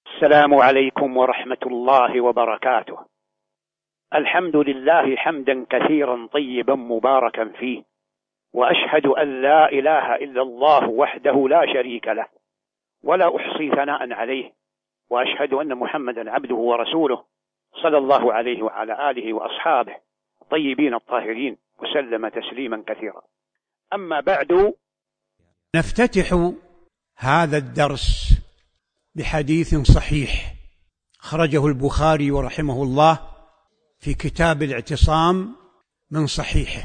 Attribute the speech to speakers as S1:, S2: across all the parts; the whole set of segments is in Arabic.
S1: السلام عليكم ورحمة الله وبركاته. الحمد لله حمدا كثيرا طيبا مباركا فيه، وأشهد أن لا إله إلا الله وحده لا شريك له، ولا أحصي ثناء عليه، وأشهد أن محمدا عبده ورسوله صلى الله عليه وعلى آله وأصحابه الطيبين الطاهرين وسلم تسليما كثيرا. أما بعد،
S2: نفتتح هذا الدرس بحديث صحيح خرجه البخاري ورحمه الله في كتاب الاعتصام من صحيحه،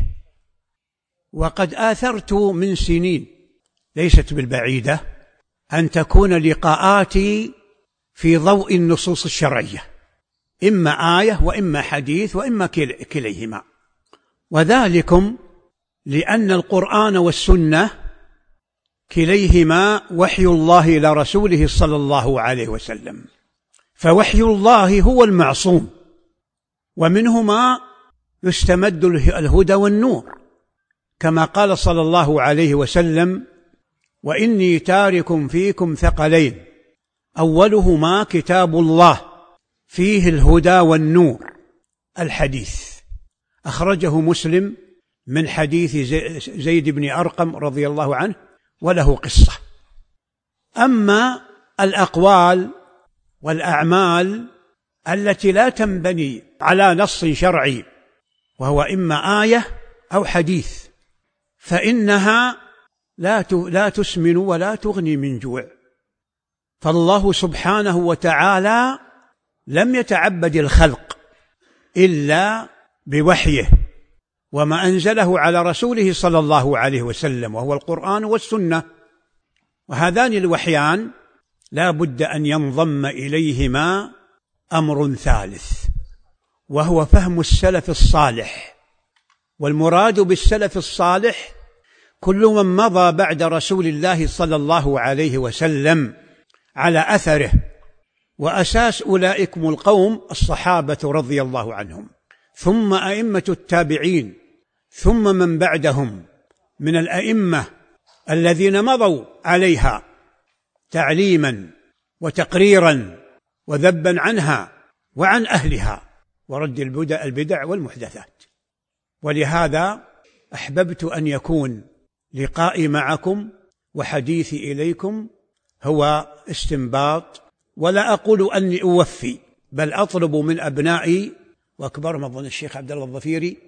S2: وقد آثرت من سنين ليست بالبعيدة أن تكون لقاءاتي في ضوء النصوص الشرعية، إما آية وإما حديث وإما كليهما، وذلكم لأن القرآن والسنة كليهما وحي الله إلى رسوله صلى الله عليه وسلم، فوحي الله هو المعصوم، ومنهما يستمد الهدى والنور، كما قال صلى الله عليه وسلم: وإني تارك فيكم ثقلين أولهما كتاب الله فيه الهدى والنور. الحديث أخرجه مسلم من حديث زيد بن أرقم رضي الله عنه، وله قصة. أما الأقوال والأعمال التي لا تنبني على نص شرعي، وهو إما آية أو حديث، فإنها لا تسمن ولا تغني من جوع. فالله سبحانه وتعالى لم يتعبد الخلق إلا بوحيه وما أنزله على رسوله صلى الله عليه وسلم، وهو القرآن والسنة، وهذان الوحيان لا بد أن ينضم إليهما أمر ثالث، وهو فهم السلف الصالح. والمراد بالسلف الصالح كل من مضى بعد رسول الله صلى الله عليه وسلم على أثره، وأساس أولئكم القوم الصحابة رضي الله عنهم، ثم أئمة التابعين، ثم من بعدهم من الأئمة الذين مضوا عليها تعليما وتقريرا وذبا عنها وعن أهلها ورد البدع والمحدثات. ولهذا أحببت أن يكون لقائي معكم وحديثي إليكم هو استنباط، ولا أقول أني أوفي، بل أطلب من أبنائي وأكبر من الشيخ عبد الله الظفيري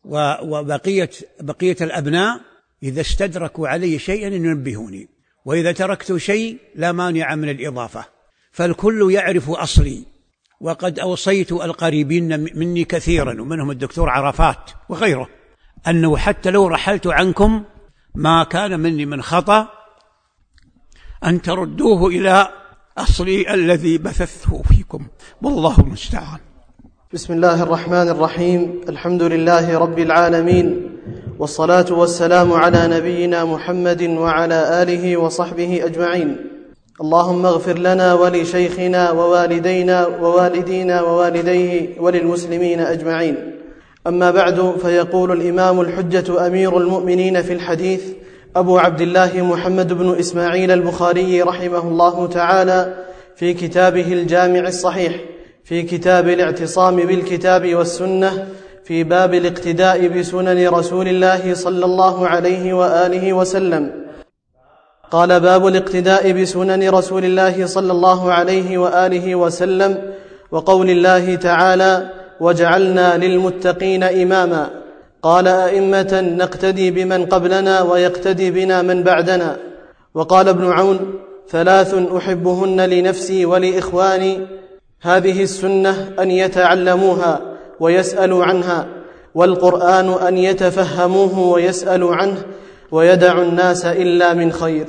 S2: وبقية الأبناء إذا استدركوا علي شيئا ينبهوني، وإذا تركت شيء لا مانع من الإضافة، فالكل يعرف أصلي. وقد أوصيت القريبين مني كثيرا، ومنهم الدكتور عرفات وغيره، أنه حتى لو رحلت عنكم ما كان مني من خطأ أن تردوه إلى أصلي الذي بثثه فيكم، والله المستعان.
S3: بسم الله الرحمن الرحيم. الحمد لله رب العالمين، والصلاة والسلام على نبينا محمد وعلى آله وصحبه أجمعين. اللهم اغفر لنا ولشيخنا ووالدينا ووالدينا ووالديه وللمسلمين أجمعين. أما بعد، فيقول الإمام الحجة أمير المؤمنين في الحديث أبو عبد الله محمد بن إسماعيل البخاري رحمه الله تعالى في كتابه الجامع الصحيح في كتاب الاعتصام بالكتاب والسنة في باب الاقتداء بسنن رسول الله صلى الله عليه وآله وسلم. قال: باب الاقتداء بسنن رسول الله صلى الله عليه وآله وسلم، وقول الله تعالى: وجعلنا للمتقين إماما. قال: أئمة نقتدي بمن قبلنا ويقتدي بنا من بعدنا. وقال ابن عون: ثلاث أحبهن لنفسي ولإخواني، هذه السنة أن يتعلموها ويسألوا عنها، والقرآن أن يتفهموه ويسألوا عنه، ويدع الناس إلا من خير.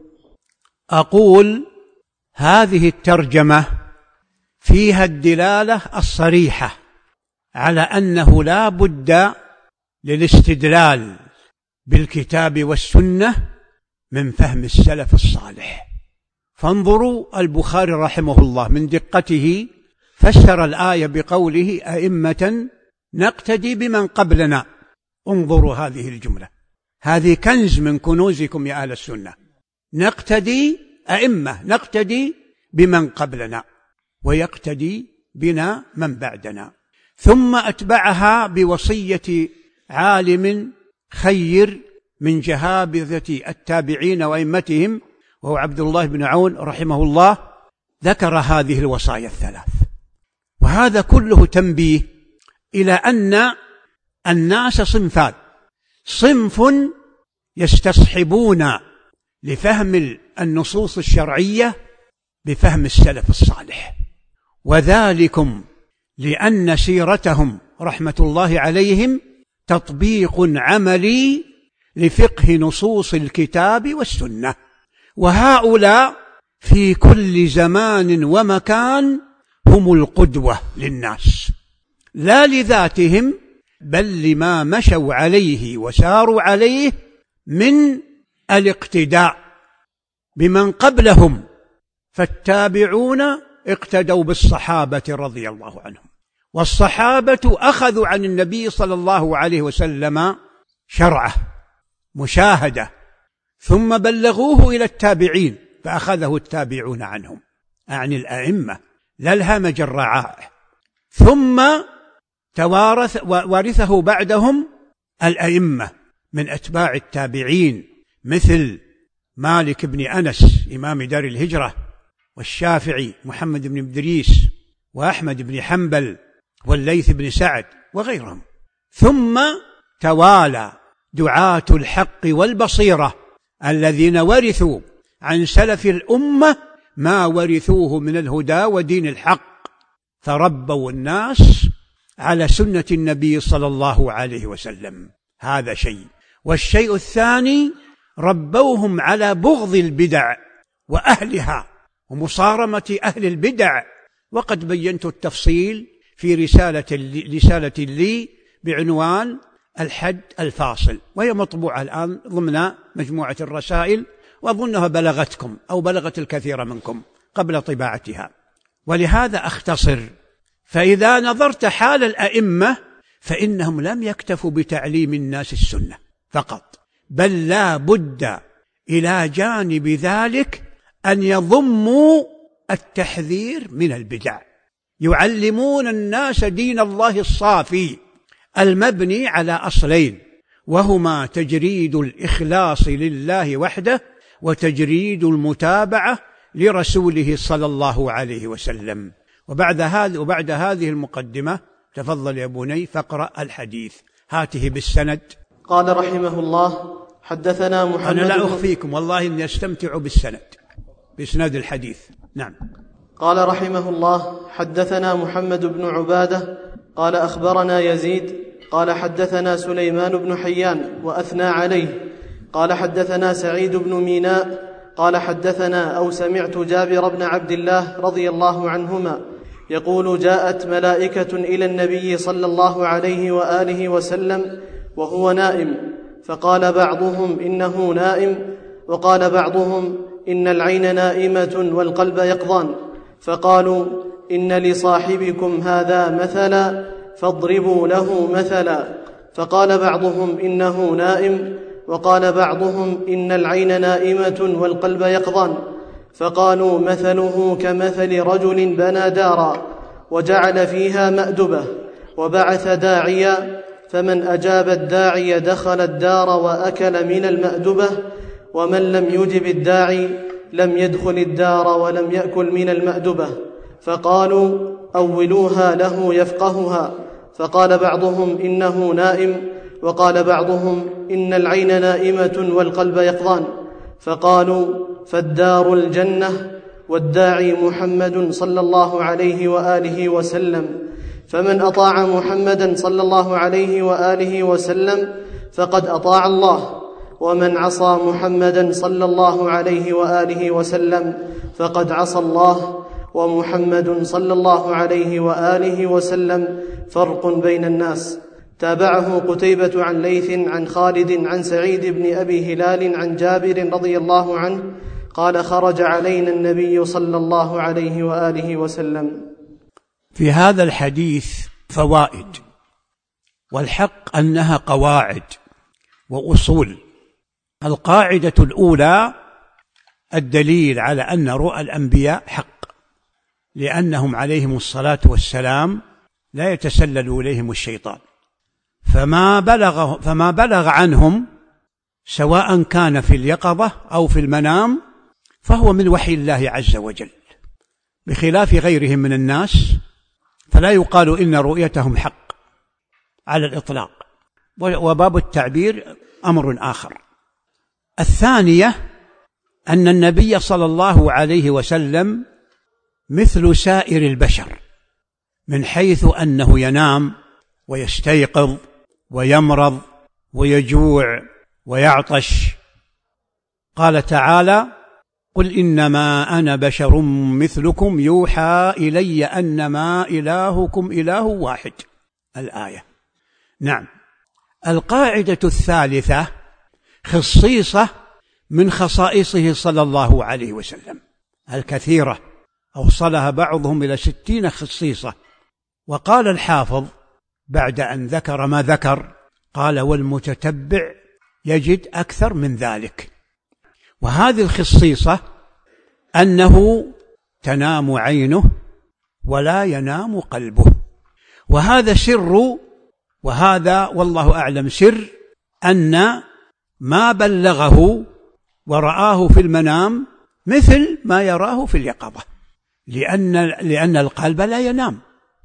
S2: أقول هذه الترجمة فيها الدلالة الصريحة على أنه لا بد للاستدلال بالكتاب والسنة من فهم السلف الصالح. فانظروا البخاري رحمه الله من دقته فسر الآية بقوله: أئمة نقتدي بمن قبلنا. انظروا هذه الجملة، هذه كنز من كنوزكم يا أهل السنة. نقتدي أئمة، نقتدي بمن قبلنا، ويقتدي بنا من بعدنا. ثم أتبعها بوصية عالم خير من جهابذة التابعين وأئمتهم، وهو عبد الله بن عون رحمه الله، ذكر هذه الوصايا الثلاث. وهذا كله تنبيه إلى أن الناس صنفان: صنف يستصحبون لفهم النصوص الشرعية بفهم السلف الصالح، وذلكم لأن سيرتهم رحمة الله عليهم تطبيق عملي لفقه نصوص الكتاب والسنة. وهؤلاء في كل زمان ومكان هم القدوة للناس، لا لذاتهم بل لما مشوا عليه وساروا عليه من الاقتداء بمن قبلهم، فالتابعون اقتدوا بالصحابة رضي الله عنهم، والصحابة أخذوا عن النبي صلى الله عليه وسلم شرعه مشاهدة، ثم بلغوه إلى التابعين فأخذه التابعون عنهم، أعني الأئمة لا الهمج الرعاع. ثم ورثه بعدهم الأئمة من أتباع التابعين، مثل مالك بن أنس إمام دار الهجرة، والشافعي محمد بن إدريس، وأحمد بن حنبل، والليث بن سعد وغيرهم. ثم توالى دعاة الحق والبصيرة الذين ورثوا عن سلف الأمة ما ورثوه من الهدى ودين الحق، فربوا الناس على سنة النبي صلى الله عليه وسلم. هذا شيء. والشيء الثاني: ربوهم على بغض البدع وأهلها ومصارمة أهل البدع، وقد بينت التفصيل في رسالة لي بعنوان الحد الفاصل، وهي مطبوعة الآن ضمن مجموعة الرسائل، وأظنها بلغتكم أو بلغت الكثير منكم قبل طباعتها. ولهذا أختصر. فإذا نظرت حال الأئمة فإنهم لم يكتفوا بتعليم الناس السنة فقط، بل لا بد إلى جانب ذلك أن يضموا التحذير من البدع، يعلمون الناس دين الله الصافي المبني على أصلين، وهما تجريد الإخلاص لله وحده، وتجريد المتابعة لرسوله صلى الله عليه وسلم. وبعد هذه المقدمة تفضل يا بني فاقرأ الحديث، هاته بالسند.
S3: قال رحمه الله: حدثنا محمد.
S2: أنا لا أخفيكم والله إني أستمتع بالسند، بإسناد الحديث. نعم.
S3: قال رحمه الله: حدثنا محمد بن عبادة قال أخبرنا يزيد قال حدثنا سليمان بن حيان وأثنى عليه قال حدثنا سعيد بن ميناء قال حدثنا أو سمعت جابر بن عبد الله رضي الله عنهما يقول: جاءت ملائكة إلى النبي صلى الله عليه وآله وسلم وهو نائم، فقال بعضهم: إنه نائم، وقال بعضهم: إن العين نائمة والقلب يقظان، فقالوا: إن لصاحبكم هذا مثلا فاضربوا له مثلا. فقال بعضهم: إنه نائم، وقال بعضهم: إن العين نائمة والقلب يقظان، فقالوا: مثله كمثل رجل بنى دارا وجعل فيها مأدبة وبعث داعيا، فمن أجاب الداعي دخل الدار وأكل من المأدبة، ومن لم يجب الداعي لم يدخل الدار ولم يأكل من المأدبة. فقالوا: أولوها له يفقهها. فقال بعضهم: إنه نائم، وقال بعضهم: إن العين نائمة والقلب يقظان. فقالوا: فالدار الجنة والداعي محمد صلى الله عليه وآله وسلم، فمن أطاع محمدا صلى الله عليه وآله وسلم فقد أطاع الله، ومن عصى محمدا صلى الله عليه وآله وسلم فقد عصى الله، ومحمد صلى الله عليه وآله وسلم فرق بين الناس. تابعه قتيبة عن ليث عن خالد عن سعيد بن أبي هلال عن جابر رضي الله عنه قال: خرج علينا النبي صلى الله عليه وآله وسلم.
S2: في هذا الحديث فوائد، والحق أنها قواعد وأصول. القاعدة الأولى: الدليل على أن رؤى الأنبياء حق، لأنهم عليهم الصلاة والسلام لا يتسلل إليهم الشيطان، فما بلغ عنهم سواء كان في اليقظة أو في المنام فهو من وحي الله عز وجل، بخلاف غيرهم من الناس فلا يقال إن رؤيتهم حق على الإطلاق، وباب التعبير أمر آخر. الثانية أن النبي صلى الله عليه وسلم مثل سائر البشر من حيث أنه ينام ويستيقظ ويمرض ويجوع ويعطش. قال تعالى: قل إنما أنا بشر مثلكم يوحى إلي أنما إلهكم إله واحد. الآية. نعم. القاعدة الثالثة خصيصة من خصائصه صلى الله عليه وسلم الكثيرة، أوصلها بعضهم إلى 60 خصيصة. وقال الحافظ بعد أن ذكر ما ذكر قال: والمتتبع يجد أكثر من ذلك. وهذه الخصيصة أنه تنام عينه ولا ينام قلبه، وهذا سر، وهذا والله أعلم سر أن ما بلغه ورآه في المنام مثل ما يراه في اليقظة، لأن القلب لا ينام.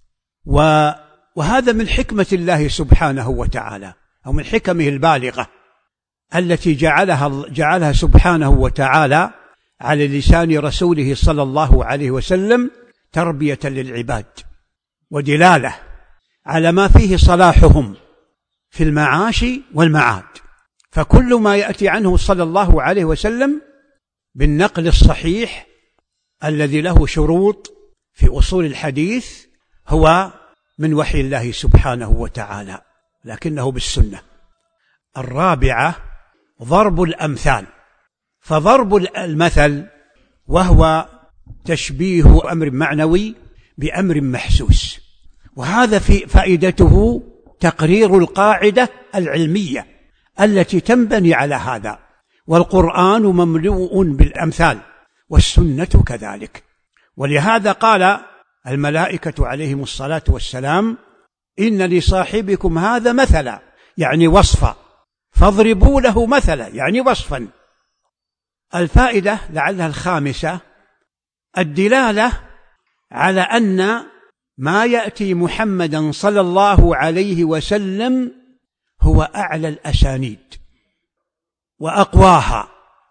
S2: وهذا من حكمة الله سبحانه وتعالى، أو من حكمه البالغة التي جعلها سبحانه وتعالى على لسان رسوله صلى الله عليه وسلم تربية للعباد ودلالة على ما فيه صلاحهم في المعاش والمعاد. فكل ما يأتي عنه صلى الله عليه وسلم بالنقل الصحيح الذي له شروط في أصول الحديث هو من وحي الله سبحانه وتعالى، لكنه بالسنة. الرابعة ضرب الأمثال. فضرب المثل وهو تشبيه أمر معنوي بأمر محسوس، وهذا في فائدته تقرير القاعدة العلمية التي تنبني على هذا، والقرآن مملوء بالأمثال والسنة كذلك. ولهذا قال الملائكة عليهم الصلاة والسلام: إن لصاحبكم هذا مثلا، يعني وصفا، فاضربوا له مثلا، يعني وصفا. الفائدة لعلها الخامسة الدلالة على أن ما يأتي محمدا صلى الله عليه وسلم هو أعلى الأسانيد وأقواها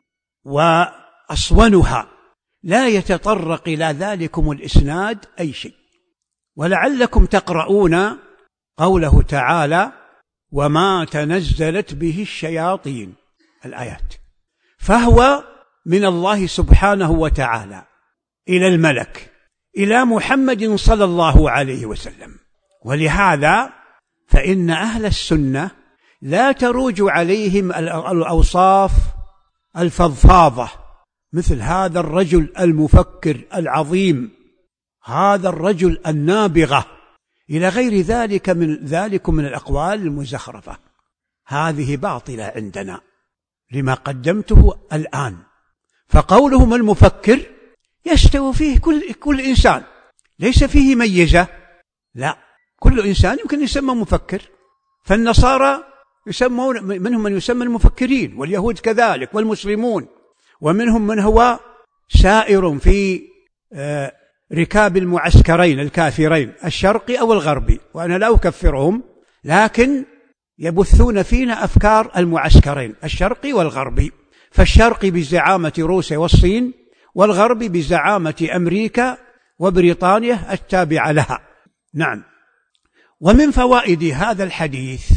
S2: وأصونها، لا يتطرق إلى ذلكم الإسناد أي شيء. ولعلكم تقرؤون قوله تعالى: وما تنزلت به الشياطين، الآيات. فهو من الله سبحانه وتعالى إلى الملك إلى محمد صلى الله عليه وسلم. ولهذا فإن أهل السنة لا تروج عليهم الأوصاف الفضفاضة مثل هذا الرجل المفكر العظيم، هذا الرجل النابغة، إلى غير ذلك من الأقوال المزخرفة. هذه باطلة عندنا لما قدمته الآن. فقولهم المفكر يستوي فيه كل إنسان، ليس فيه ميزة، لا، كل إنسان يمكن يسمى مفكر. فالنصارى يسمون، منهم من يسمى المفكرين، واليهود كذلك، والمسلمون، ومنهم من هو سائر في ركاب المعسكرين الكافرين الشرقي أو الغربي، وأنا لا أكفرهم، لكن يبثون فينا أفكار المعسكرين الشرقي والغربي. فالشرقي بزعامة روسيا والصين، والغربي بزعامة أمريكا وبريطانيا التابعة لها. نعم. ومن فوائد هذا الحديث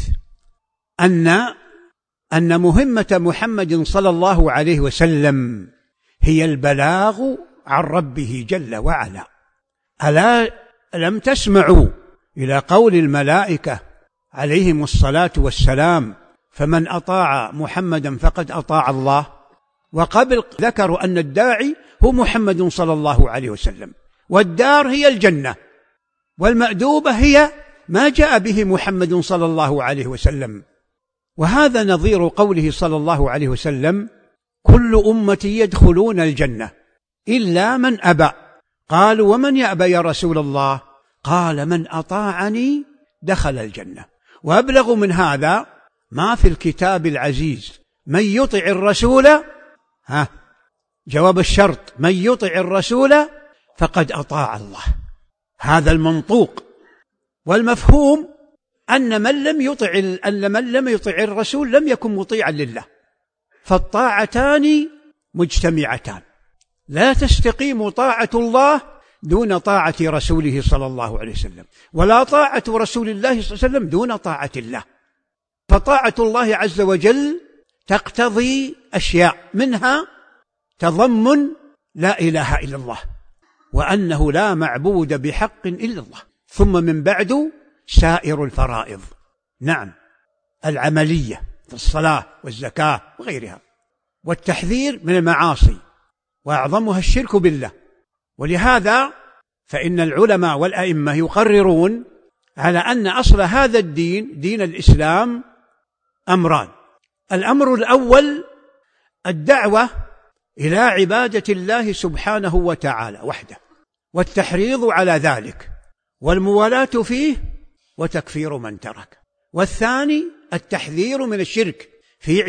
S2: أن مهمة محمد صلى الله عليه وسلم هي البلاغ عن ربه جل وعلا. ألم تسمعوا إلى قول الملائكة عليهم الصلاة والسلام: فمن أطاع محمدا فقد أطاع الله؟ وقبل ذكروا أن الداعي هو محمد صلى الله عليه وسلم، والدار هي الجنة، والمأدوبة هي ما جاء به محمد صلى الله عليه وسلم. وهذا نظير قوله صلى الله عليه وسلم: كل أمتي يدخلون الجنة إلا من أبى. قالوا ومن يأبى يا رسول الله؟ قال من أطاعني دخل الجنة. وأبلغ من هذا ما في الكتاب العزيز: من يطع الرسول، جواب الشرط، من يطع الرسول فقد أطاع الله. هذا المنطوق. والمفهوم أن من لم يطع الرسول لم يكن مطيعا لله، فالطاعتان مجتمعتان، لا تستقيم طاعة الله دون طاعة رسوله صلى الله عليه وسلم، ولا طاعة رسول الله صلى الله عليه وسلم دون طاعة الله. فطاعة الله عز وجل تقتضي أشياء، منها تضمن لا إله إلا الله، وأنه لا معبود بحق إلا الله، ثم من بعد سائر الفرائض، نعم، العملية في الصلاة والزكاة وغيرها، والتحذير من المعاصي، وأعظمها الشرك بالله. ولهذا فإن العلماء والأئمة يقررون على أن أصل هذا الدين، دين الإسلام، أمران: الأمر الأول الدعوة إلى عبادة الله سبحانه وتعالى وحده، والتحريض على ذلك، والموالاة فيه، وتكفير من ترك. والثاني التحذير من الشرك في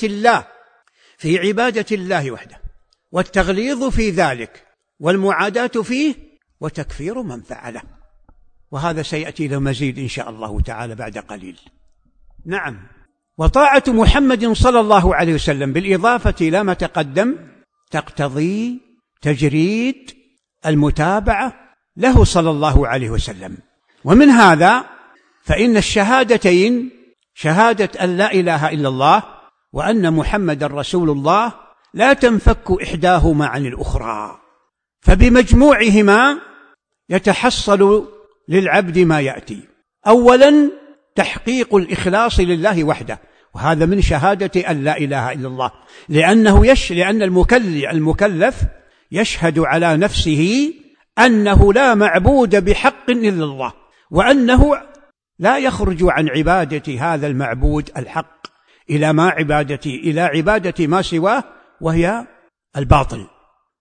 S2: عبادة الله وحده، والتغليظ في ذلك، والمعاداة فيه، وتكفير من فعله. وهذا سيأتي لمزيد إن شاء الله تعالى بعد قليل. نعم. وطاعة محمد صلى الله عليه وسلم بالإضافة إلى ما تقدم تقتضي تجريد المتابعة له صلى الله عليه وسلم. ومن هذا فإن الشهادتين، شهادة أن لا إله إلا الله وأن محمد رسول الله، لا تنفك إحداهما عن الأخرى، فبمجموعهما يتحصل للعبد ما يأتي. أولا تحقيق الإخلاص لله وحده، وهذا من شهادة أن لا إله إلا الله، لأن المكلف يشهد على نفسه أنه لا معبود بحق إلا الله، وأنه لا يخرج عن عبادة هذا المعبود الحق إلى عبادة ما سواه، وهي الباطل.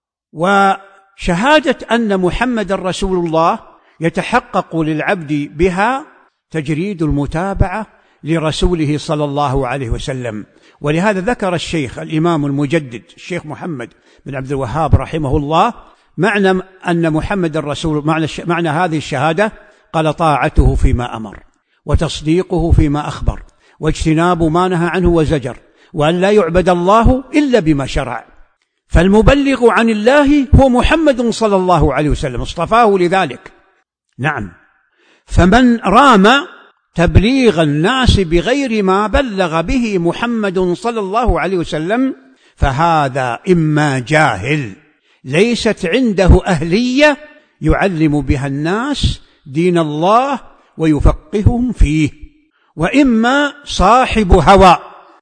S2: وشهادة أن محمد رسول الله يتحقق للعبد بها تجريد المتابعة لرسوله صلى الله عليه وسلم. ولهذا ذكر الشيخ الإمام المجدد الشيخ محمد بن عبد الوهاب رحمه الله معنى أن محمد الرسول، معنى هذه الشهادة، قال: طاعته فيما أمر، وتصديقه فيما أخبر، واجتناب ما نهى عنه وزجر، وأن لا يعبد الله إلا بما شرع. فالمبلغ عن الله هو محمد صلى الله عليه وسلم، اصطفاه لذلك. نعم. فمن رام تبليغ الناس بغير ما بلغ به محمد صلى الله عليه وسلم فهذا إما جاهل ليست عنده أهلية يعلم بها الناس دين الله ويفقههم فيه، وإما صاحب هوى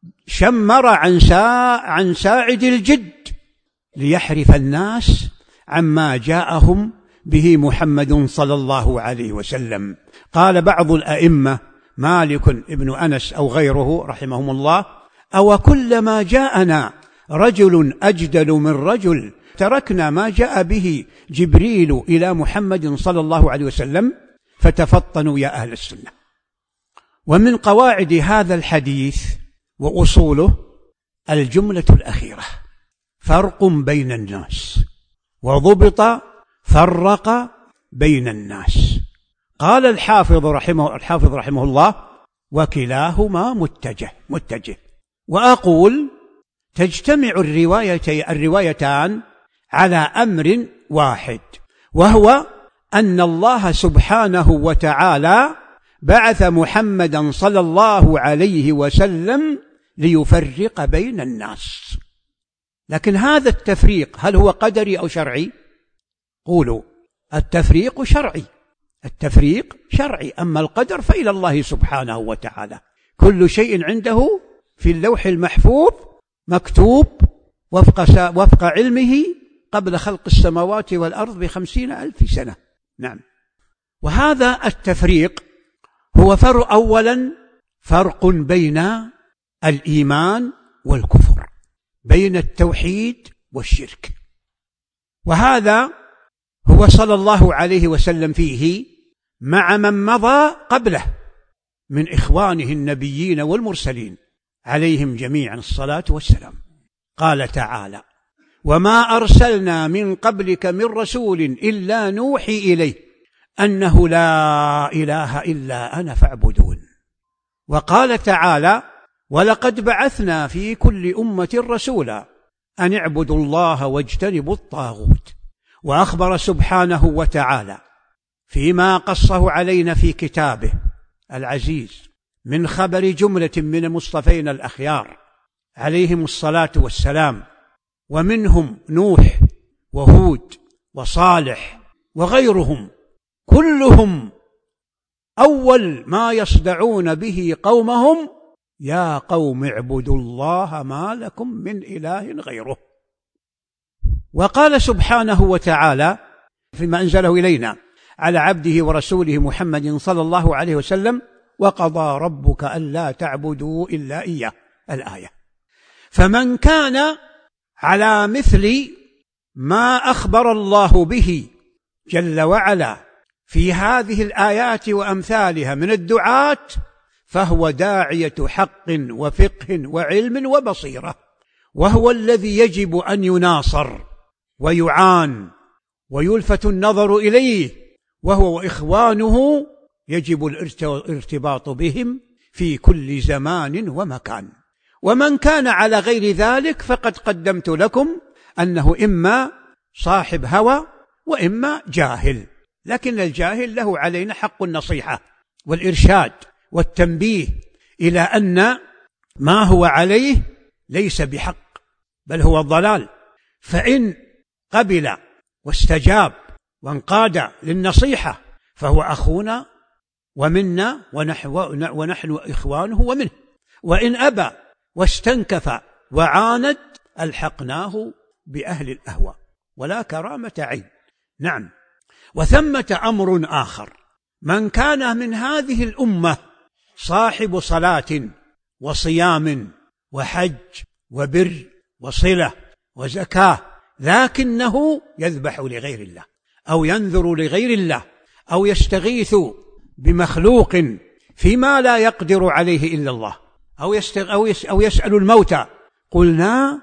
S2: شمر عن ساعد الجد ليحرف الناس عما جاءهم به محمد صلى الله عليه وسلم. قال بعض الأئمة مالك ابن أنس أو غيره رحمهم الله: أو كلما جاءنا رجل أجدل من رجل تركنا ما جاء به جبريل إلى محمد صلى الله عليه وسلم فتفطنوا يا أهل السنة. ومن قواعد هذا الحديث وأصوله الجملة الأخيرة: فرق بين الناس، وضبط فرق بين الناس. قال الحافظ رحمه الله: وكلاهما متجه. وأقول تجتمع الروايتان على أمر واحد، وهو أن الله سبحانه وتعالى بعث محمدا صلى الله عليه وسلم ليفرق بين الناس. لكن هذا التفريق هل هو قدري أو شرعي؟ قولوا التفريق شرعي، أما القدر فإلى الله سبحانه وتعالى. كل شيء عنده في اللوح المحفوظ مكتوب وفق علمه قبل خلق السماوات والأرض ب50,000 سنة. نعم. وهذا التفريق هو أولا فرق بين الإيمان والكفر، بين التوحيد والشرك، وهذا هو صلى الله عليه وسلم فيه مع من مضى قبله من إخوانه النبيين والمرسلين عليهم جميعا الصلاة والسلام. قال تعالى: وما أرسلنا من قبلك من رسول إلا نوحي إليه أنه لا إله إلا أنا فاعبدون. وقال تعالى: ولقد بعثنا في كل أمة رسولا أن اعبدوا الله واجتنبوا الطاغوت. وأخبر سبحانه وتعالى فيما قصه علينا في كتابه العزيز من خبر جملة من المصطفين الأخيار عليهم الصلاة والسلام، ومنهم نوح وهود وصالح وغيرهم، كلهم أول ما يصدعون به قومهم: يا قوم اعبدوا الله ما لكم من إله غيره. وقال سبحانه وتعالى فيما أنزله إلينا على عبده ورسوله محمد صلى الله عليه وسلم: وقضى ربك ألا تعبدوا إلا إياه، الآية. فمن كان على مثل ما أخبر الله به جل وعلا في هذه الآيات وأمثالها من الدعاة فهو داعية حق وفقه وعلم وبصيرة، وهو الذي يجب أن يناصر ويعان ويلفت النظر إليه، وهو وإخوانه يجب الارتباط بهم في كل زمان ومكان. ومن كان على غير ذلك فقد قدمت لكم أنه إما صاحب هوى وإما جاهل، لكن الجاهل له علينا حق النصيحة والإرشاد والتنبيه إلى أن ما هو عليه ليس بحق بل هو ضلال، فإن قبل واستجاب وانقاد للنصيحة فهو أخونا ومنا ونحن إخوانه ومنه، وإن أبى واستنكف وعاند ألحقناه بأهل الأهوى ولا كرامة عين. نعم. وثمة أمر آخر: من كان من هذه الأمة صاحب صلاة وصيام وحج وبر وصلة وزكاة، لكنه يذبح لغير الله أو ينذر لغير الله أو يستغيث بمخلوق فيما لا يقدر عليه إلا الله أو يسأل الموتى، قلنا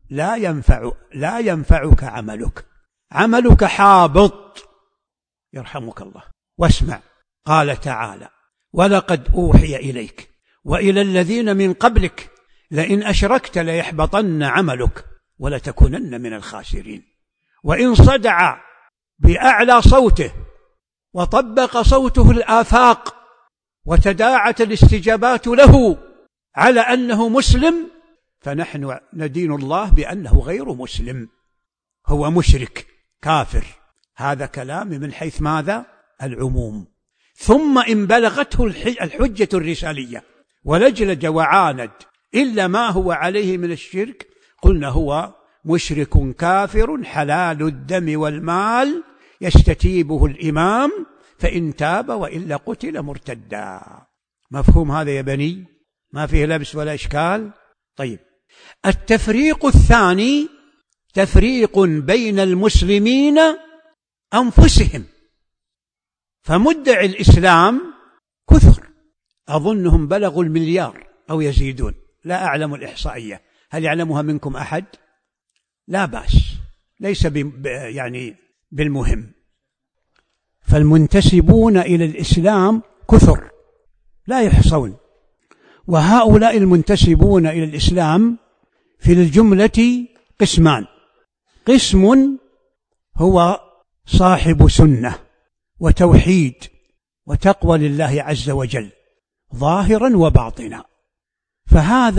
S2: لا ينفعك عملك حابط يرحمك الله. واسمع، قال تعالى: ولقد أوحي إليك وإلى الذين من قبلك لئن أشركت ليحبطن عملك ولتكونن من الخاسرين. وإن صدع بأعلى صوته وطبق صوته الآفاق وتداعت الاستجابات له على أنه مسلم، فنحن ندين الله بأنه غير مسلم، هو مشرك كافر. هذا كلام من حيث ماذا؟ العموم. ثم إن بلغته الحجة الرسالية ولجلج وعاند إلا ما هو عليه من الشرك، قلنا هو مشرك كافر حلال الدم والمال يستتيبه الإمام فإن تاب وإلا قتل مرتدا. مفهوم هذا يا بني؟ ما فيه لبس ولا إشكال؟ طيب، التفريق الثاني تفريق بين المسلمين أنفسهم، فمدعي الإسلام كثر، أظنهم بلغوا 1,000,000,000 أو يزيدون، لا أعلم الإحصائية، هل يعلمها منكم أحد؟ لا بأس، ليس يعني بالمهم. فالمنتسبون إلى الإسلام كثر لا يحصون، وهؤلاء المنتسبون إلى الإسلام في الجملة قسمان: قسم هو صاحب سنة وتوحيد وتقوى لله عز وجل ظاهرا وباطنا، فهذا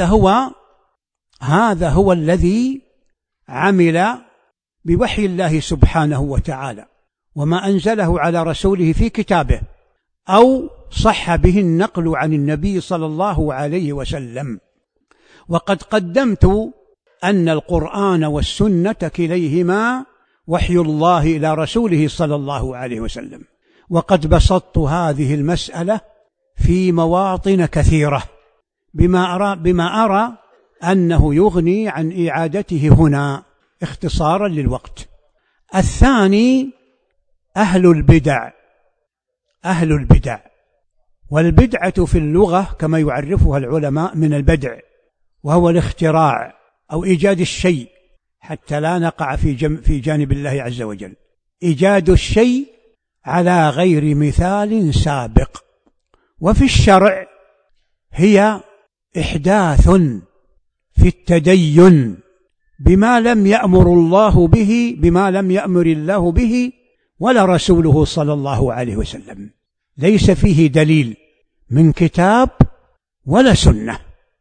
S2: هو الذي عمل بوحي الله سبحانه وتعالى وما أنزله على رسوله في كتابه أو صح به النقل عن النبي صلى الله عليه وسلم. وقد قدمت أن القرآن والسنة كليهما وحي الله إلى رسوله صلى الله عليه وسلم، وقد بسطت هذه المسألة في مواطن كثيرة بما أرى أنه يغني عن إعادته هنا اختصارا للوقت. الثاني أهل البدع. أهل البدع، والبدعة في اللغة كما يعرفها العلماء من البدع، وهو الاختراع أو إيجاد الشيء، حتى لا نقع في جانب الله عز وجل، إيجاد الشيء على غير مثال سابق. وفي الشرع هي إحداث في التدين بما لم يأمر الله به، بما لم يأمر الله به ولا رسوله صلى الله عليه وسلم، ليس فيه دليل من كتاب ولا سنة.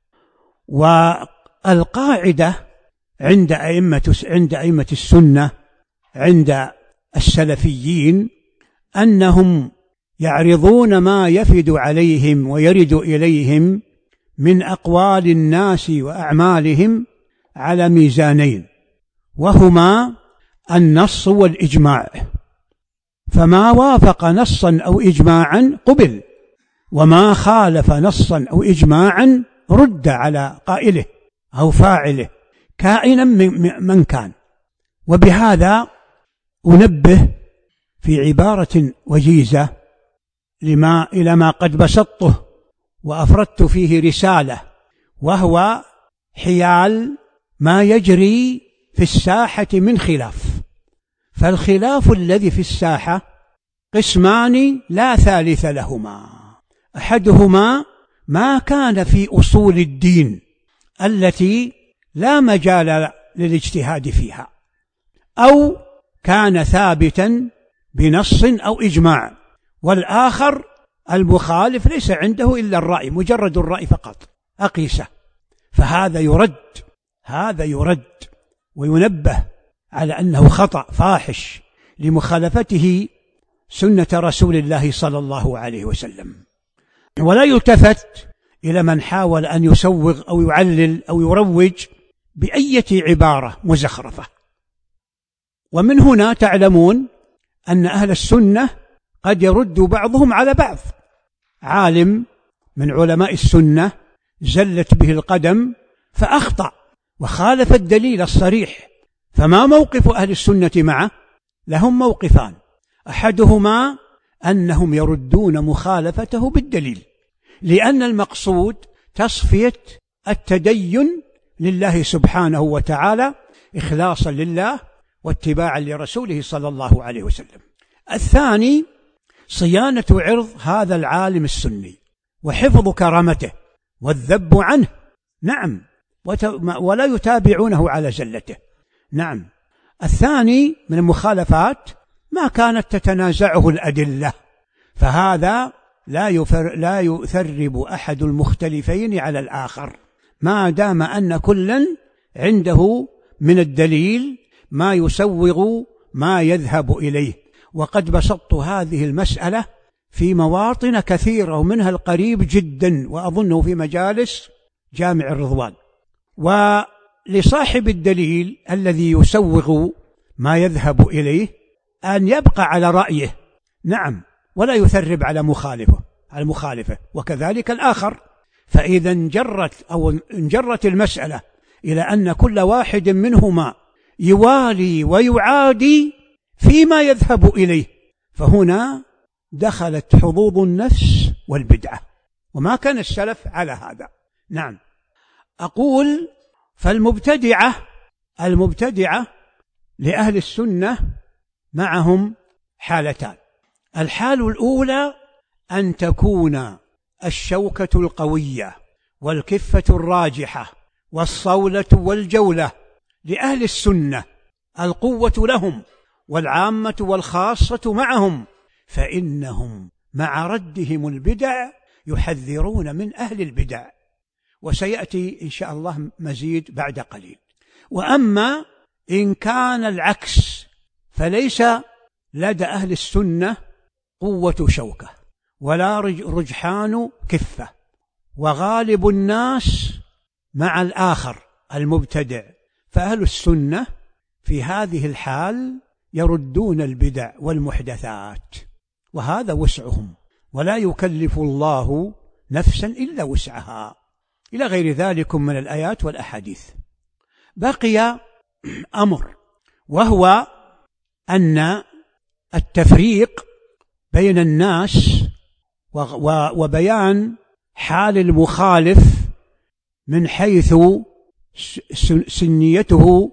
S2: والقاعدة عند أئمة السنة، عند السلفيين، أنهم يعرضون ما يفد عليهم ويرد إليهم من أقوال الناس وأعمالهم على ميزانين، وهما النص والإجماع، فما وافق نصا أو إجماعا قبل، وما خالف نصا أو إجماعا رد على قائله أو فاعله كائنا من كان. وبهذا أنبه في عبارة وجيزة إلى ما قد بسطته وأفردت فيه رسالة، وهو حيال ما يجري في الساحة من خلاف. فالخلاف الذي في الساحة قسمان لا ثالث لهما: أحدهما ما كان في أصول الدين التي لا مجال للاجتهاد فيها، أو كان ثابتا بنص أو إجماع، والآخر المخالف ليس عنده إلا الرأي، مجرد الرأي فقط أقيسه، فهذا يرد وينبه على أنه خطأ فاحش لمخالفته سنة رسول الله صلى الله عليه وسلم. ولا يلتفت إلى من حاول أن يسوغ أو يعلل أو يروج بأية عبارة مزخرفة. ومن هنا تعلمون أن أهل السنة قد يرد بعضهم على بعض. عالم من علماء السنة زلت به القدم فأخطأ وخالف الدليل الصريح، فما موقف أهل السنة معه؟ لهم موقفان: أحدهما أنهم يردون مخالفته بالدليل، لأن المقصود تصفية التدين لله سبحانه وتعالى إخلاصا لله واتباعا لرسوله صلى الله عليه وسلم. الثاني صيانة عرض هذا العالم السني وحفظ كرامته والذب عنه، نعم، ولا يتابعونه على زلته، نعم. الثاني من المخالفات ما كانت تتنازعه الأدلة، فهذا لا يثرب أحد المختلفين على الآخر ما دام أن كلا عنده من الدليل ما يسوغ ما يذهب إليه. وقد بسطت هذه المسألة في مواطن كثيرة، ومنها القريب جدا، وأظنه في مجالس جامع الرضوان. ولصاحب الدليل الذي يسوغ ما يذهب إليه أن يبقى على رأيه، نعم، ولا يثرب على مخالفه، وكذلك الآخر. فإذا انجرت المسألة إلى أن كل واحد منهما يوالي ويعادي فيما يذهب إليه، فهنا دخلت حظوظ النفس والبدعة، وما كان السلف على هذا، نعم. أقول المبتدعة لأهل السنة معهم حالتان: الحال الأولى أن تكون الشوكة القوية والكفة الراجحة والصولة والجولة لأهل السنة، القوة لهم والعامة والخاصة معهم، فإنهم مع ردهم البدع يحذرون من أهل البدع، وسيأتي إن شاء الله مزيد بعد قليل. وأما إن كان العكس فليس لدى أهل السنة قوة شوكة ولا رجحان كفة، وغالب الناس مع الآخر المبتدع، فأهل السنة في هذه الحال يردون البدع والمحدثات، وهذا وسعهم، ولا يكلف الله نفسا إلا وسعها، إلى غير ذلك من الآيات والأحاديث. بقي أمر، وهو أن التفريق بين الناس وبيان حال المخالف من حيث سنيته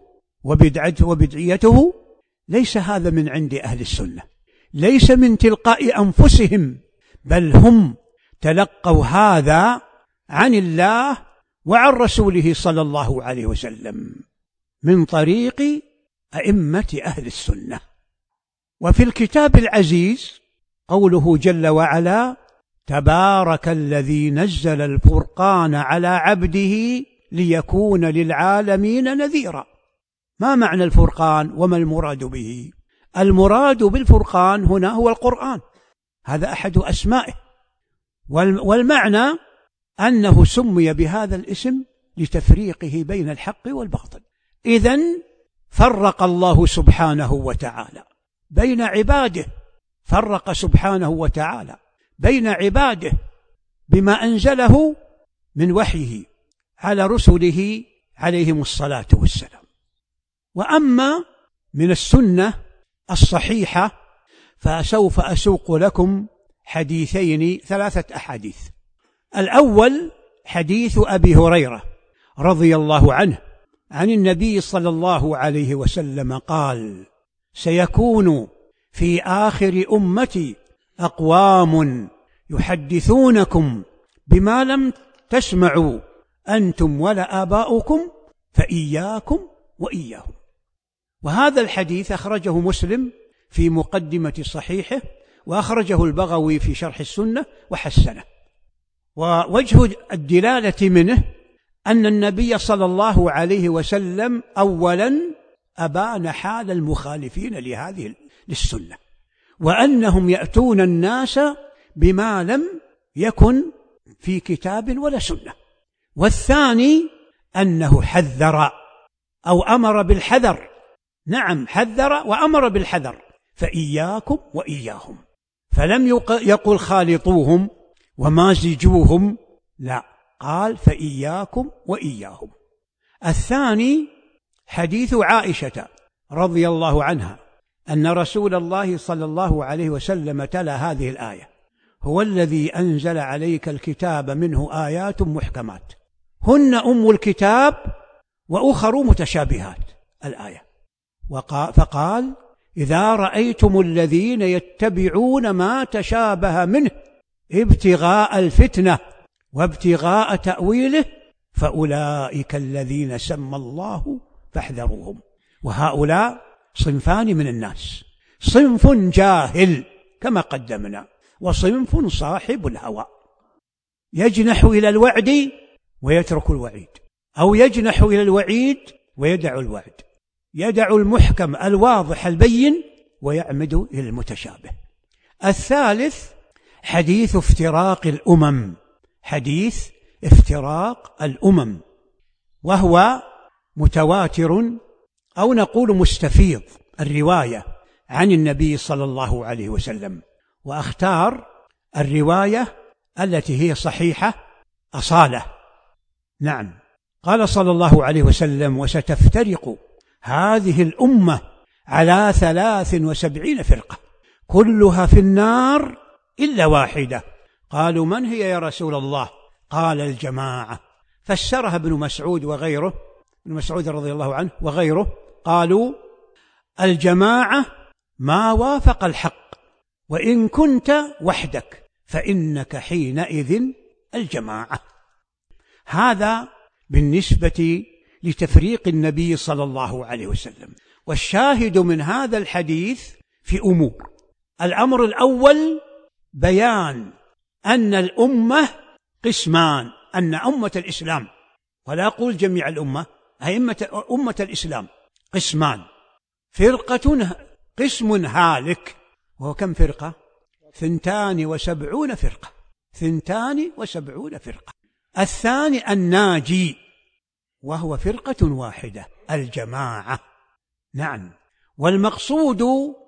S2: وبدعيته، ليس هذا من عند أهل السنة، ليس من تلقاء أنفسهم، بل هم تلقوا هذا عن الله وعن رسوله صلى الله عليه وسلم من طريق أئمة أهل السنة. وفي الكتاب العزيز قوله جل وعلا: تبارك الذي نزل الفرقان على عبده ليكون للعالمين نذيرا. ما معنى الفرقان وما المراد به؟ المراد بالفرقان هنا هو القرآن، هذا أحد أسمائه، والمعنى أنه سمي بهذا الاسم لتفريقه بين الحق والباطل. إذن فرق الله سبحانه وتعالى بين عباده، فرق سبحانه وتعالى بين عباده بما أنزله من وحيه على رسله عليهم الصلاة والسلام. وأما من السنة الصحيحة فسوف أسوق لكم حديثين، 3 أحاديث. الأول حديث أبي هريرة رضي الله عنه عن النبي صلى الله عليه وسلم قال: سيكون في آخر أمتي أقوام يحدثونكم بما لم تسمعوا أنتم ولا آباؤكم فإياكم وإياهم. وهذا الحديث أخرجه مسلم في مقدمة صحيحه، وأخرجه البغوي في شرح السنة وحسنه. ووجه الدلالة منه أن النبي صلى الله عليه وسلم أولا أبان حال المخالفين للسنة، وأنهم يأتون الناس بما لم يكن في كتاب ولا سنة. والثاني أنه حذر أو أمر بالحذر، نعم حذر وأمر بالحذر، فإياكم وإياهم، فلم يقل خالطوهم ومازجوهم، لا، قال فإياكم وإياهم. الثاني حديث عائشة رضي الله عنها أن رسول الله صلى الله عليه وسلم تلا هذه الآية: هو الذي أنزل عليك الكتاب منه آيات محكمات هن أم الكتاب وأخر متشابهات، الآية. فقال: إذا رأيتم الذين يتبعون ما تشابه منه ابتغاء الفتنة وابتغاء تأويله فأولئك الذين سمى الله فاحذروهم. وهؤلاء صنفان من الناس: صنف جاهل كما قدمنا، وصنف صاحب الهوى، يجنح إلى الوعد ويترك الوعيد، أو يجنح إلى الوعيد ويدع الوعد، يدع المحكم الواضح البين ويعمد إلى المتشابه. الثالث حديث افتراق الأمم، حديث افتراق الأمم، وهو متواتر أو نقول مستفيض الرواية عن النبي صلى الله عليه وسلم، وأختار الرواية التي هي صحيحة أصالة. نعم، قال صلى الله عليه وسلم: وستفترق هذه الأمة على 73 فرقة كلها في النار إلا واحدة. قالوا: من هي يا رسول الله؟ قال: الجماعة. فسرها ابن مسعود وغيره، ابن مسعود رضي الله عنه وغيره، قالوا: الجماعة ما وافق الحق، وإن كنت وحدك فإنك حينئذ الجماعة. هذا بالنسبة لتفريق النبي صلى الله عليه وسلم. والشاهد من هذا الحديث في أمور: الأمر الأول بيان أن الأمة قسمان، أن أمة الإسلام، ولا أقول جميع الأمة، أمة الإسلام قسمان: قسم هالك، وهو كم فرقة؟ 72 فرقة، 72 فرقة. الثاني الناجي، وهو فرقة واحدة، الجماعة. نعم، والمقصود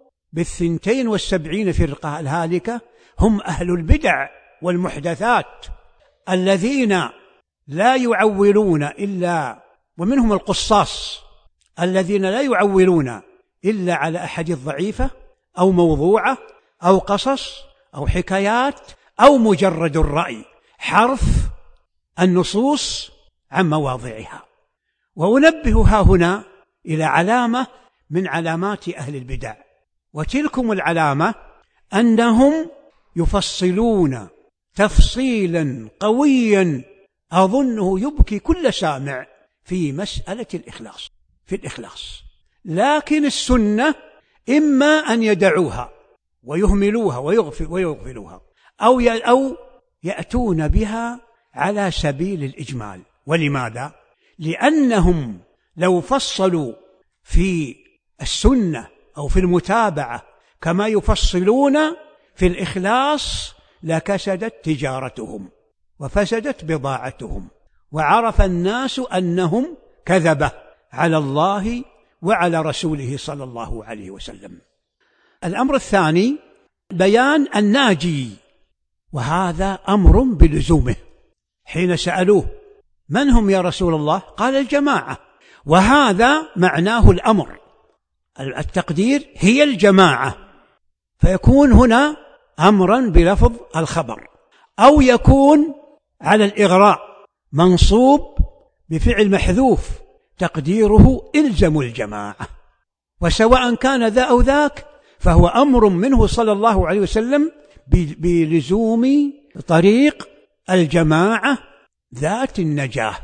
S2: 72 فرقة الهالكة هم أهل البدع والمحدثات الذين لا يعولون إلا، ومنهم القصاص الذين لا يعولون إلا على أحد الضعيفة أو موضوعة أو قصص أو حكايات أو مجرد الرأي، حرف النصوص عن مواضعها. وأنبه ها هنا إلى علامة من علامات أهل البدع، وتلكم العلامة أنهم يفصلون تفصيلا قويا أظنه يبكي كل سامع في مسألة الإخلاص. لكن السنة إما أن يدعوها ويهملوها ويغفلوها أو يأتون بها على سبيل الإجمال. ولماذا؟ لأنهم لو فصلوا في السنة أو في المتابعة كما يفصلون في الإخلاص لكسدت تجارتهم وفسدت بضاعتهم، وعرف الناس أنهم كذبة على الله وعلى رسوله صلى الله عليه وسلم. الأمر الثاني بيان الناجي، وهذا أمر بلزومه. حين سألوه من هم يا رسول الله؟ قال الجماعة، وهذا معناه الأمر، التقدير هي الجماعة، فيكون هنا أمرا بلفظ الخبر، أو يكون على الإغراء منصوب بفعل محذوف تقديره إلزموا الجماعة. وسواء كان ذا أو ذاك فهو أمر منه صلى الله عليه وسلم بلزوم طريق الجماعة ذات النجاة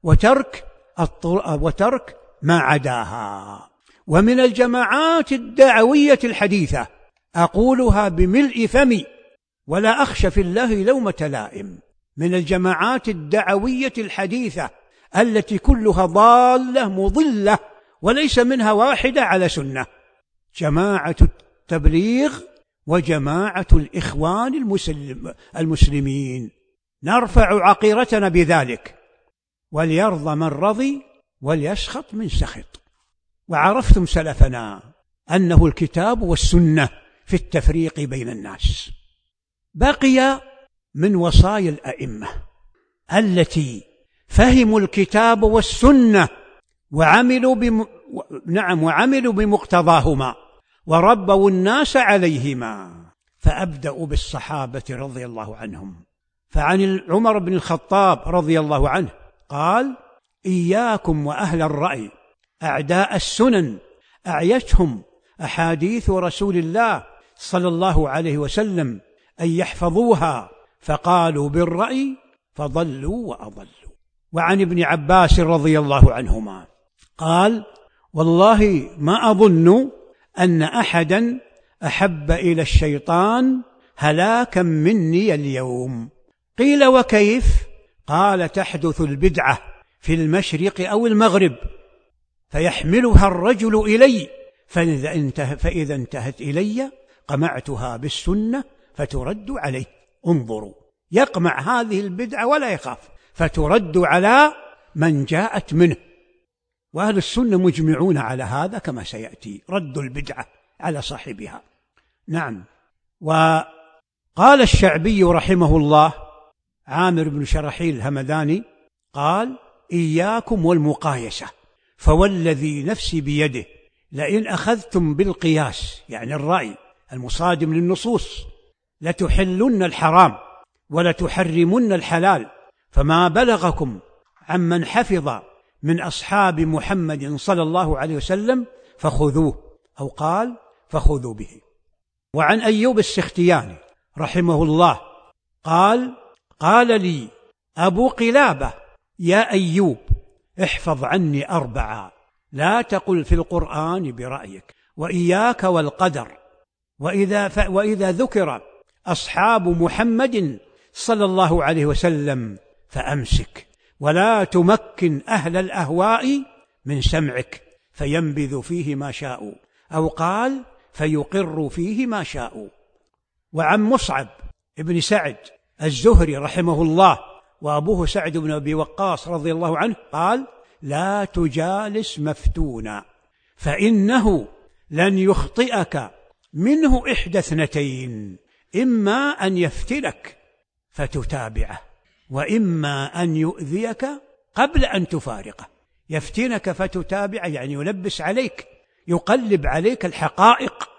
S2: وترك ما عداها. ومن الجماعات الدعوية الحديثة، أقولها بملء فمي ولا أخشى في الله لومة لائم، من الجماعات الدعوية الحديثة التي كلها ضالة مضلة وليس منها واحدة على سنة، جماعة التبليغ وجماعة الإخوان المسلمين. نرفع عقيرتنا بذلك، وليرضى من رضي وليسخط من سخط. وعرفتم سلفنا أنه الكتاب والسنة في التفريق بين الناس. بقي من وصايا الأئمة التي فهموا الكتاب والسنة وعملوا بمقتضاهما وربوا الناس عليهما. فأبدأ بالصحابة رضي الله عنهم. فعن عمر بن الخطاب رضي الله عنه قال: إياكم وأهل الرأي أعداء السنن أعيتهم أحاديث رسول الله صلى الله عليه وسلم أن يحفظوها، فقالوا بالرأي فضلوا وأضلوا. وعن ابن عباس رضي الله عنهما قال: والله ما أظن أن أحدا أحب إلى الشيطان هلاكا مني اليوم. قيل: وكيف؟ قال: تحدث البدعة في المشرق أو المغرب فيحملها الرجل إلي، فإذا انتهت إلي قمعتها بالسنة فترد عليه. انظروا، يقمع هذه البدعة ولا يخاف، فترد على من جاءت منه. وأهل السنة مجمعون على هذا كما سيأتي، رد البدعة على صاحبها. نعم. وقال الشعبي رحمه الله، عامر بن شرحيل الهمداني قال: إياكم والمقايسة، فوالذي نفسي بيده لئن أخذتم بالقياس، يعني الرأي المصادم للنصوص، لتحلن الحرام ولتحرمن الحلال، فما بلغكم عمن حفظ من أصحاب محمد صلى الله عليه وسلم فخذوه، أو قال فخذوا به. وعن أيوب السختياني رحمه الله قال: قال لي أبو قلابة: يا أيوب، احفظ عني 4، لا تقل في القرآن برأيك، وإياك والقدر، وإذا ذكر أصحاب محمد صلى الله عليه وسلم فأمسك، ولا تمكن أهل الأهواء من سمعك فينبذ فيه ما شاءوا، أو قال فيقر فيه ما شاءوا. وعن مصعب ابن سعد الزهري رحمه الله وأبوه سعد بن أبي وقاص رضي الله عنه قال: لا تجالس مفتونا، فإنه لن يخطئك منه إحدى 2، إما أن يفتنك فتتابعه، وإما أن يؤذيك قبل أن تفارقه. يفتنك فتتابعه يعني يلبس عليك، يقلب عليك الحقائق،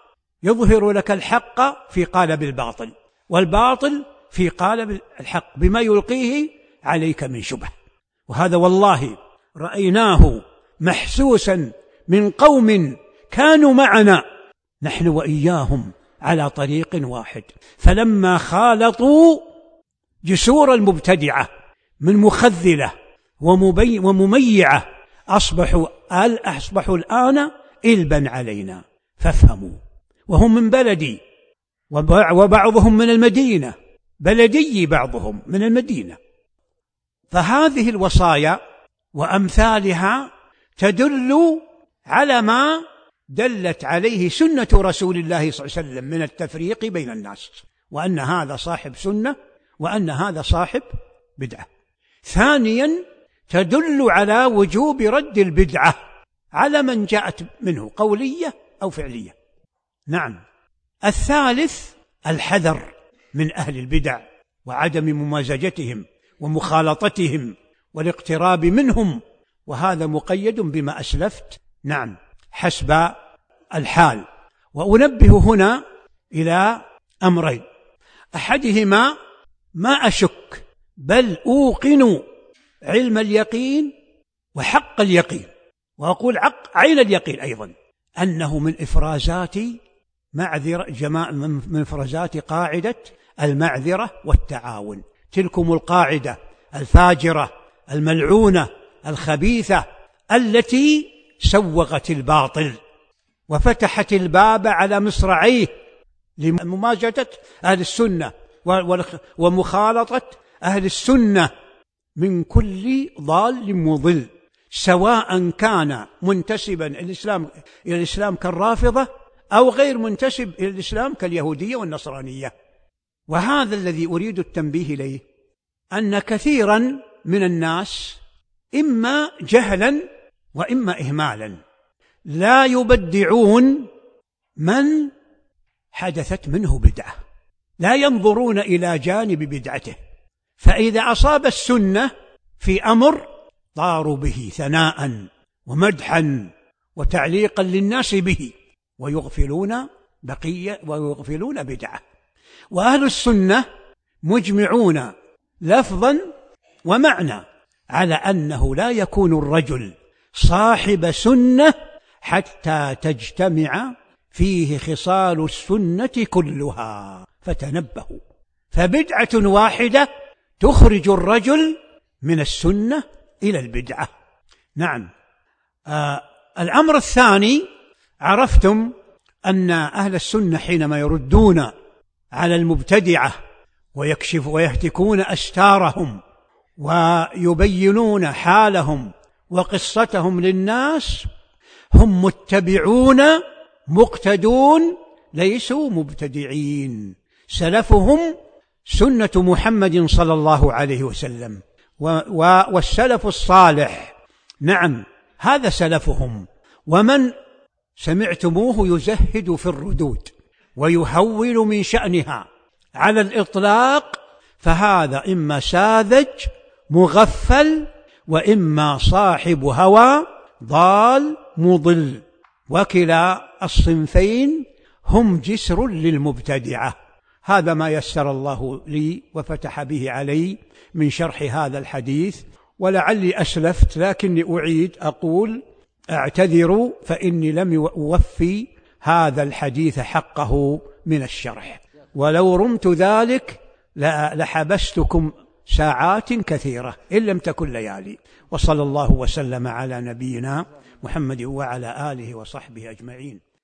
S2: يظهر لك الحق في قالب الباطل، والباطل في قالب الحق بما يلقيه عليك من شبه. وهذا والله رأيناه محسوسا من قوم كانوا معنا نحن وإياهم على طريق واحد، فلما خالطوا جسور المبتدعة من مخذلة ومميعة أصبحوا الآن إلبا علينا، فافهموا. وهم من بلدي وبعضهم من المدينة، بلدي بعضهم من المدينة. فهذه الوصايا وأمثالها تدل على ما دلت عليه سنة رسول الله صلى الله عليه وسلم من التفريق بين الناس، وأن هذا صاحب سنة وأن هذا صاحب بدعة. ثانيا تدل على وجوب رد البدعة على من جاءت منه قولية أو فعلية. نعم. الثالث الحذر من أهل البدع وعدم ممازجتهم ومخالطتهم والاقتراب منهم، وهذا مقيد بما أسلفت نعم حسب الحال. وأنبه هنا إلى أمرين: أحدهما ما أشك بل أوقن علم اليقين وحق اليقين، وأقول عين اليقين أيضا، أنه من إفرازات من إفرازات قاعدة المعذرة والتعاون. تلكم القاعدة الفاجرة الملعونة الخبيثة التي سوغت الباطل وفتحت الباب على مصراعيه لمماجدة أهل السنة ومخالطة أهل السنة من كل ضال مضل، سواء كان منتسبا إلى الإسلام كالرافضة أو غير منتسب إلى الإسلام كاليهودية والنصرانية. وهذا الذي أريد التنبيه إليه، أن كثيرا من الناس إما جهلا وإما إهمالا لا يبدعون من حدثت منه بدعة، لا ينظرون إلى جانب بدعته، فإذا أصاب السنة في أمر طاروا به ثناء ومدحا وتعليقا للناس به، ويغفلون بدعة. وأهل السنة مجمعون لفظا ومعنى على أنه لا يكون الرجل صاحب سنة حتى تجتمع فيه خصال السنة كلها، فتنبهوا. فبدعة واحدة تخرج الرجل من السنة إلى البدعة. نعم. الأمر الثاني، عرفتم أن أهل السنة حينما يردون على المبتدعة ويهتكون أستارهم ويبينون حالهم وقصتهم للناس، هم متبعون مقتدون ليسوا مبتدعين. سلفهم سنة محمد صلى الله عليه وسلم والسلف الصالح، نعم هذا سلفهم. ومن سمعتموه يزهد في الردود ويهول من شأنها على الإطلاق، فهذا إما ساذج مغفل وإما صاحب هوى ضال مضل، وكلا الصنفين هم جسر للمبتدعة. هذا ما يسر الله لي وفتح به علي من شرح هذا الحديث، ولعلي أسلفت لكني أعيد أقول أعتذر فإني لم أوفي هذا الحديث حقه من الشرح، ولو رمت ذلك لحبستكم ساعات كثيرة إن لم تكن ليالي. وصلى الله وسلم على نبينا محمد وعلى آله وصحبه أجمعين.